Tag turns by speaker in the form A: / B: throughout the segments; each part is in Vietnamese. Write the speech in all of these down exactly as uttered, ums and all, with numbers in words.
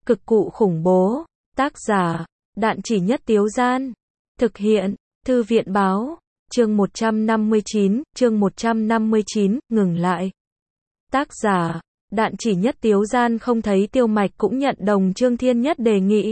A: Cực cụ khủng bố. Tác giả, Đạn Chỉ Nhất Tiếu Gian. Thực hiện, Thư viện báo. Chương một trăm năm mươi chín, chương một trăm năm mươi chín, ngừng lại. Tác giả, Đạn Chỉ Nhất Tiếu Gian không thấy Tiêu Mạch cũng nhận đồng Trương Thiên Nhất đề nghị.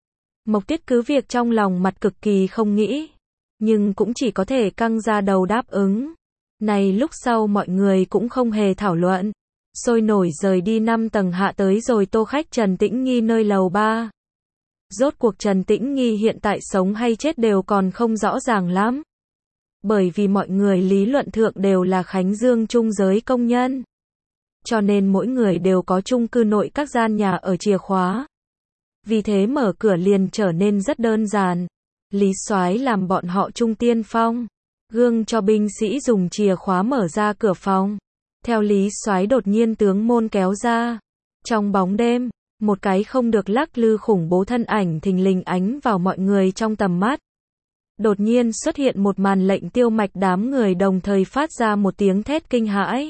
A: Mộc Tuyết cứ việc trong lòng mặt cực kỳ không nghĩ, nhưng cũng chỉ có thể căng ra đầu đáp ứng. Này lúc sau mọi người cũng không hề thảo luận, sôi nổi rời đi năm tầng hạ tới rồi tô khách Trần Tĩnh Nghi nơi lầu ba. Rốt cuộc Trần Tĩnh Nghi hiện tại sống hay chết đều còn không rõ ràng lắm. Bởi vì mọi người lý luận thượng đều là Khánh Dương trung giới công nhân. Cho nên mỗi người đều có chung cư nội các gian nhà ở chìa khóa. Vì thế mở cửa liền trở nên rất đơn giản. Lý Soái làm bọn họ trung tiên phong, gương cho binh sĩ dùng chìa khóa mở ra cửa phòng. Theo Lý Soái đột nhiên tướng môn kéo ra. Trong bóng đêm, một cái không được lắc lư khủng bố thân ảnh thình lình ánh vào mọi người trong tầm mắt. Đột nhiên xuất hiện một màn lệnh Tiêu Mạch đám người đồng thời phát ra một tiếng thét kinh hãi.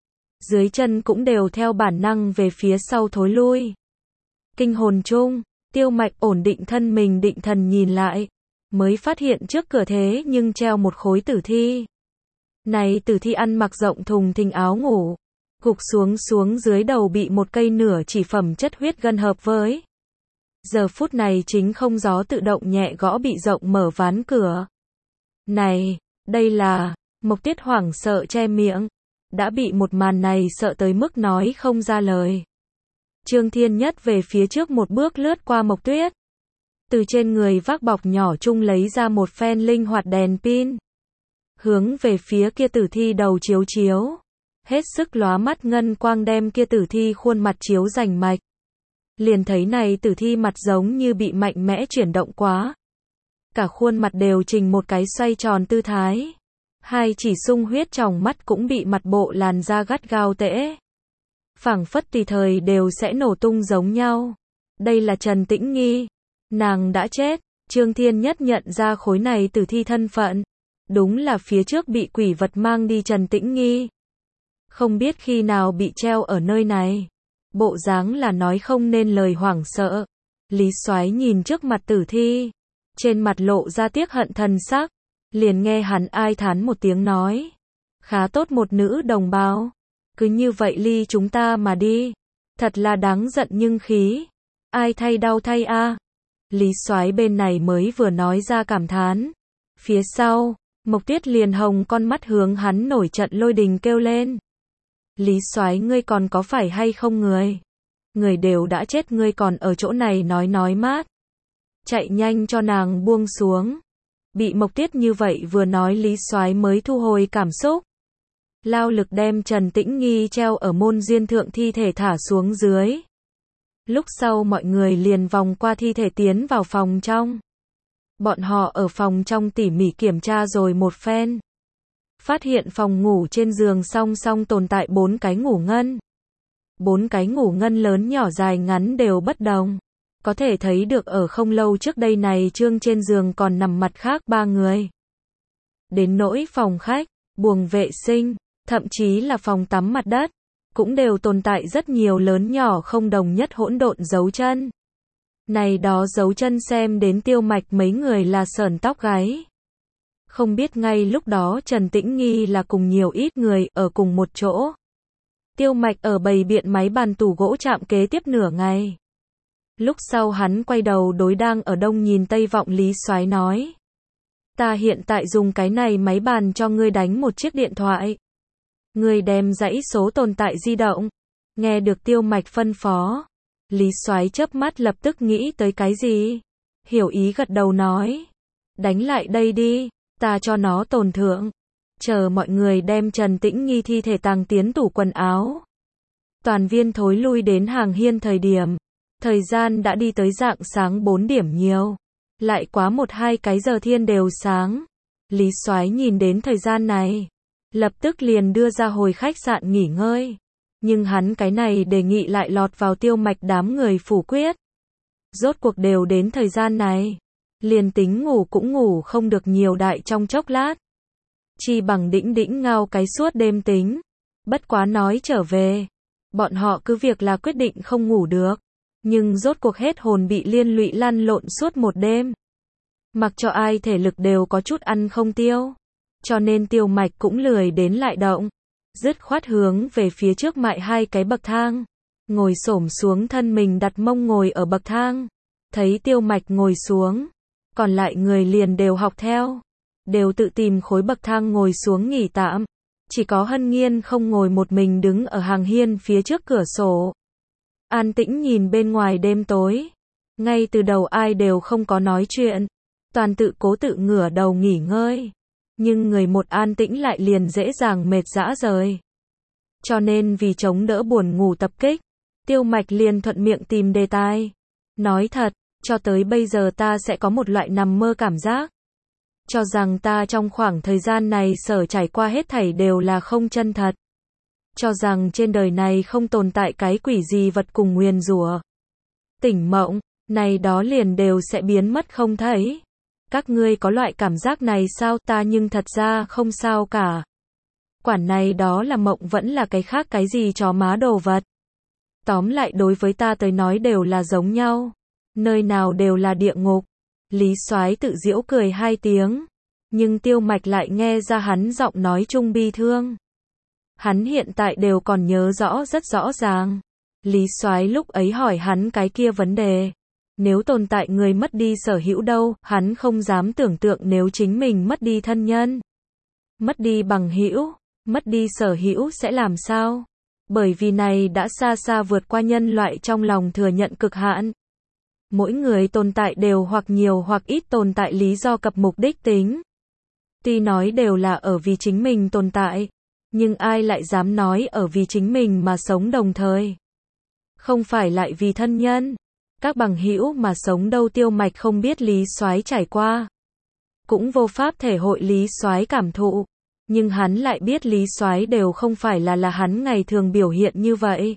A: Dưới chân cũng đều theo bản năng về phía sau thối lui. Kinh hồn chung, Tiêu Mạch ổn định thân mình định thần nhìn lại, mới phát hiện trước cửa thế nhưng treo một khối tử thi. Này tử thi ăn mặc rộng thùng thình áo ngủ, gục xuống xuống dưới đầu bị một cây nửa chỉ phẩm chất huyết gân hợp với. Giờ phút này chính không gió tự động nhẹ gõ bị rộng mở ván cửa. Này, đây là, Mộc Tuyết hoảng sợ che miệng, đã bị một màn này sợ tới mức nói không ra lời. Trương Thiên Nhất về phía trước một bước lướt qua Mộc Tuyết. Từ trên người vác bọc nhỏ chung lấy ra một phen linh hoạt đèn pin. Hướng về phía kia tử thi đầu chiếu chiếu. Hết sức lóa mắt ngân quang đem kia tử thi khuôn mặt chiếu rành mạch. Liền thấy này tử thi mặt giống như bị mạnh mẽ chuyển động quá. Cả khuôn mặt đều trình một cái xoay tròn tư thái. Hai chỉ sung huyết tròng mắt cũng bị mặt bộ làn da gắt gao tễ. Phảng phất tùy thời đều sẽ nổ tung giống nhau. Đây là Trần Tĩnh Nghi. Nàng đã chết. Trương Thiên Nhất nhận ra khối này tử thi thân phận. Đúng là phía trước bị quỷ vật mang đi Trần Tĩnh Nghi. Không biết khi nào bị treo ở nơi này. Bộ dáng là nói không nên lời hoảng sợ. Lý Soái nhìn trước mặt tử thi, trên mặt lộ ra tiếc hận thần sắc, liền nghe hắn ai thán một tiếng nói: "Khá tốt một nữ đồng bào, cứ như vậy ly chúng ta mà đi, thật là đáng giận nhưng khí, ai thay đau thay a." À. Lý Soái bên này mới vừa nói ra cảm thán, phía sau, Mộc Tuyết liền hồng con mắt hướng hắn nổi trận lôi đình kêu lên: "Lý Soái ngươi còn có phải hay không người? Người đều đã chết ngươi còn ở chỗ này nói nói mát." Chạy nhanh cho nàng buông xuống. Bị Mộc Tuyết như vậy vừa nói Lý Soái mới thu hồi cảm xúc. Lao lực đem Trần Tĩnh Nghi treo ở môn duyên thượng thi thể thả xuống dưới. Lúc sau mọi người liền vòng qua thi thể tiến vào phòng trong. Bọn họ ở phòng trong tỉ mỉ kiểm tra rồi một phen. Phát hiện phòng ngủ trên giường song song tồn tại bốn cái ngủ ngân. Bốn cái ngủ ngân lớn nhỏ dài ngắn đều bất đồng. Có thể thấy được ở không lâu trước đây này trương trên giường còn nằm mặt khác ba người. Đến nỗi phòng khách, buồng vệ sinh, thậm chí là phòng tắm mặt đất, cũng đều tồn tại rất nhiều lớn nhỏ không đồng nhất hỗn độn dấu chân. Này đó dấu chân xem đến Tiêu Mạch mấy người là sởn tóc gáy. Không biết ngay lúc đó Trần Tĩnh Nghi là cùng nhiều ít người ở cùng một chỗ. Tiêu Mạch ở bày biện máy bàn tủ gỗ chạm kế tiếp nửa ngày. Lúc sau hắn quay đầu đối đang ở đông nhìn tây vọng Lý Soái nói: "Ta hiện tại dùng cái này máy bàn cho ngươi đánh một chiếc điện thoại. Ngươi đem dãy số tồn tại di động." Nghe được Tiêu Mạch phân phó, Lý Soái chớp mắt lập tức nghĩ tới cái gì. Hiểu ý gật đầu nói: "Đánh lại đây đi, ta cho nó tồn thượng." Chờ mọi người đem Trần Tĩnh Nghi thi thể tàng tiến tủ quần áo. Toàn viên thối lui đến hàng hiên thời điểm. Thời gian đã đi tới rạng sáng bốn điểm nhiều. Lại quá một hai cái giờ thiên đều sáng. Lý Soái nhìn đến thời gian này, lập tức liền đưa ra hồi khách sạn nghỉ ngơi. Nhưng hắn cái này đề nghị lại lọt vào Tiêu Mạch đám người phủ quyết. Rốt cuộc đều đến thời gian này. Liền tính ngủ cũng ngủ không được nhiều đại trong chốc lát. Chi bằng đĩnh đĩnh ngao cái suốt đêm tính. Bất quá nói trở về. Bọn họ cứ việc là quyết định không ngủ được. nhưng rốt cuộc hết hồn bị liên lụy lăn lộn suốt một đêm. Mặc cho ai thể lực đều có chút ăn không tiêu. Cho nên Tiêu Mạch cũng lười đến lại động. Dứt khoát hướng về phía trước mại hai cái bậc thang. Ngồi xổm xuống thân mình đặt mông ngồi ở bậc thang. Thấy Tiêu Mạch ngồi xuống. Còn lại người liền đều học theo. Đều tự tìm khối bậc thang ngồi xuống nghỉ tạm. Chỉ có Hân Nghiên không ngồi một mình đứng ở hàng hiên phía trước cửa sổ. An tĩnh nhìn bên ngoài đêm tối. Ngay từ đầu ai đều không có nói chuyện. Toàn tự cố tự ngửa đầu nghỉ ngơi. Nhưng người một an tĩnh lại liền dễ dàng mệt rã rời. Cho nên vì chống đỡ buồn ngủ tập kích, Tiêu Mạch liền thuận miệng tìm đề tài. Nói thật, cho tới bây giờ ta sẽ có một loại nằm mơ cảm giác. Cho rằng ta trong khoảng thời gian này sở trải qua hết thảy đều là không chân thật. Cho rằng trên đời này không tồn tại cái quỷ gì vật cùng nguyền rủa. Tỉnh mộng, này đó liền đều sẽ biến mất không thấy. Các ngươi có loại cảm giác này sao? Ta nhưng thật ra không sao cả. Quản này đó là mộng vẫn là cái khác cái gì chó má đồ vật. Tóm lại đối với ta tới nói đều là giống nhau. Nơi nào đều là địa ngục. Lý Soái tự giễu cười hai tiếng. Nhưng Tiêu Mạch lại nghe ra hắn giọng nói chung bi thương. Hắn hiện tại đều còn nhớ rõ rất rõ ràng. Lý Soái lúc ấy hỏi hắn cái kia vấn đề. Nếu tồn tại người mất đi sở hữu đâu, hắn không dám tưởng tượng nếu chính mình mất đi thân nhân. Mất đi bằng hữu, mất đi sở hữu sẽ làm sao? Bởi vì này đã xa xa vượt qua nhân loại trong lòng thừa nhận cực hạn. Mỗi người tồn tại đều hoặc nhiều hoặc ít tồn tại lý do cập mục đích tính. Tuy nói đều là ở vì chính mình tồn tại, nhưng ai lại dám nói ở vì chính mình mà sống đồng thời? Không phải lại vì thân nhân, các bằng hữu mà sống đâu. Tiêu Mạch không biết Lý Soái trải qua, cũng vô pháp thể hội Lý Soái cảm thụ, nhưng hắn lại biết Lý Soái đều không phải là là hắn ngày thường biểu hiện như vậy.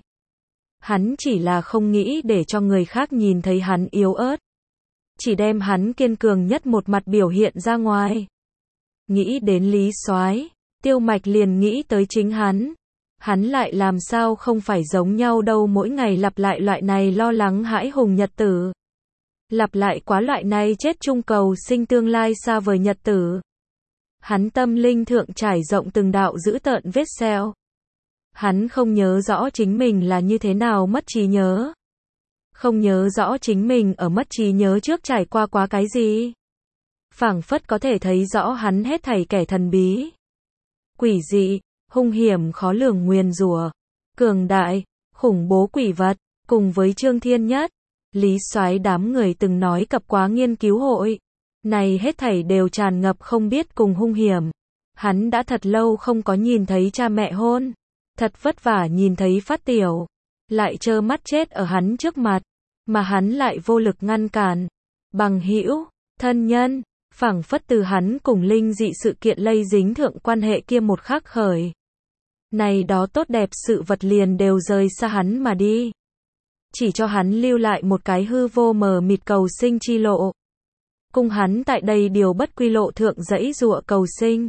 A: Hắn chỉ là không nghĩ để cho người khác nhìn thấy hắn yếu ớt, chỉ đem hắn kiên cường nhất một mặt biểu hiện ra ngoài. Nghĩ đến Lý Soái, Tiêu Mạch liền nghĩ tới chính hắn. Hắn lại làm sao không phải giống nhau đâu, mỗi ngày lặp lại loại này lo lắng hãi hùng nhật tử. Lặp lại quá loại này chết chung cầu sinh tương lai xa vời nhật tử. Hắn tâm linh thượng trải rộng từng đạo dữ tợn vết sẹo. Hắn không nhớ rõ chính mình là như thế nào mất trí nhớ. Không nhớ rõ chính mình ở mất trí nhớ trước trải qua quá cái gì. Phảng phất có thể thấy rõ hắn hết thảy kẻ thần bí, quỷ dị, hung hiểm khó lường nguyền rủa, cường đại, khủng bố quỷ vật, cùng với Trương Thiên Nhất, Lý Soái đám người từng nói cập quá nghiên cứu hội. Này hết thảy đều tràn ngập không biết cùng hung hiểm. Hắn đã thật lâu không có nhìn thấy cha mẹ hôn. Thật vất vả nhìn thấy phát tiểu. Lại trơ mắt chết ở hắn trước mặt. Mà hắn lại vô lực ngăn cản. Bằng hữu, thân nhân, phảng phất từ hắn cùng linh dị sự kiện lây dính thượng quan hệ kia một khắc khởi. Này đó tốt đẹp sự vật liền đều rời xa hắn mà đi. Chỉ cho hắn lưu lại một cái hư vô mờ mịt cầu sinh chi lộ. Cùng hắn tại đây điều bất quy lộ thượng dãy dụa cầu sinh.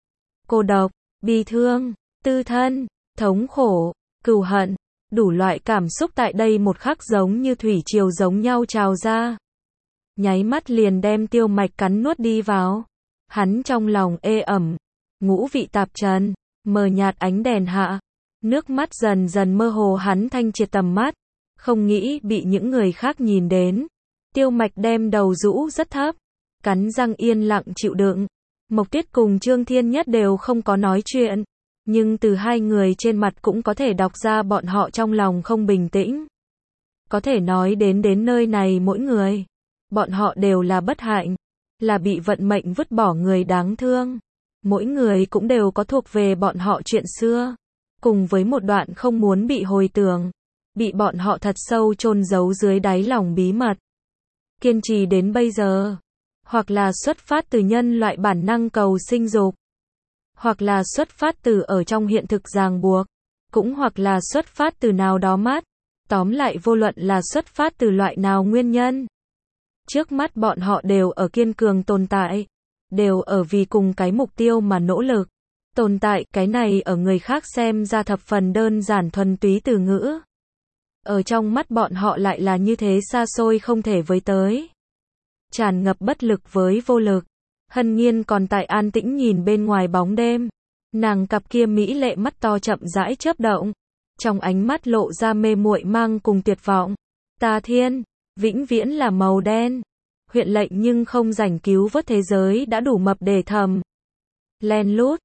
A: Cô độc, bi thương, tư thân, thống khổ, cừu hận, đủ loại cảm xúc tại đây một khắc giống như thủy triều giống nhau trào ra. Nháy mắt liền đem Tiêu Mạch cắn nuốt đi vào. Hắn trong lòng ê ẩm, ngũ vị tạp trần, mờ nhạt ánh đèn hạ. Nước mắt dần dần mơ hồ, hắn thanh triệt tầm mắt. Không nghĩ bị những người khác nhìn đến. Tiêu Mạch đem đầu rũ rất thấp, cắn răng yên lặng chịu đựng. Mộc Tuyết cùng Trương Thiên Nhất đều không có nói chuyện, nhưng từ hai người trên mặt cũng có thể đọc ra bọn họ trong lòng không bình tĩnh. Có thể nói đến đến nơi này mỗi người, bọn họ đều là bất hạnh, là bị vận mệnh vứt bỏ người đáng thương. Mỗi người cũng đều có thuộc về bọn họ chuyện xưa, cùng với một đoạn không muốn bị hồi tưởng, bị bọn họ thật sâu chôn giấu dưới đáy lòng bí mật. Kiên trì đến bây giờ, hoặc là xuất phát từ nhân loại bản năng cầu sinh dục, hoặc là xuất phát từ ở trong hiện thực ràng buộc, cũng hoặc là xuất phát từ nào đó mắt. Tóm lại vô luận là xuất phát từ loại nào nguyên nhân, trước mắt bọn họ đều ở kiên cường tồn tại, đều ở vì cùng cái mục tiêu mà nỗ lực. Tồn tại, cái này ở người khác xem ra thập phần đơn giản thuần túy từ ngữ. ở trong mắt bọn họ lại là như thế xa xôi không thể với tới. Tràn ngập bất lực với vô lực. Hân Nhiên còn tại an tĩnh nhìn bên ngoài bóng đêm. Nàng cặp kia mỹ lệ mắt to chậm rãi chớp động. Trong ánh mắt lộ ra mê muội mang cùng tuyệt vọng. Ta thiên, vĩnh viễn là màu đen. Huyện lệnh nhưng không rảnh cứu vớt thế giới đã đủ mập để thầm. Len lút,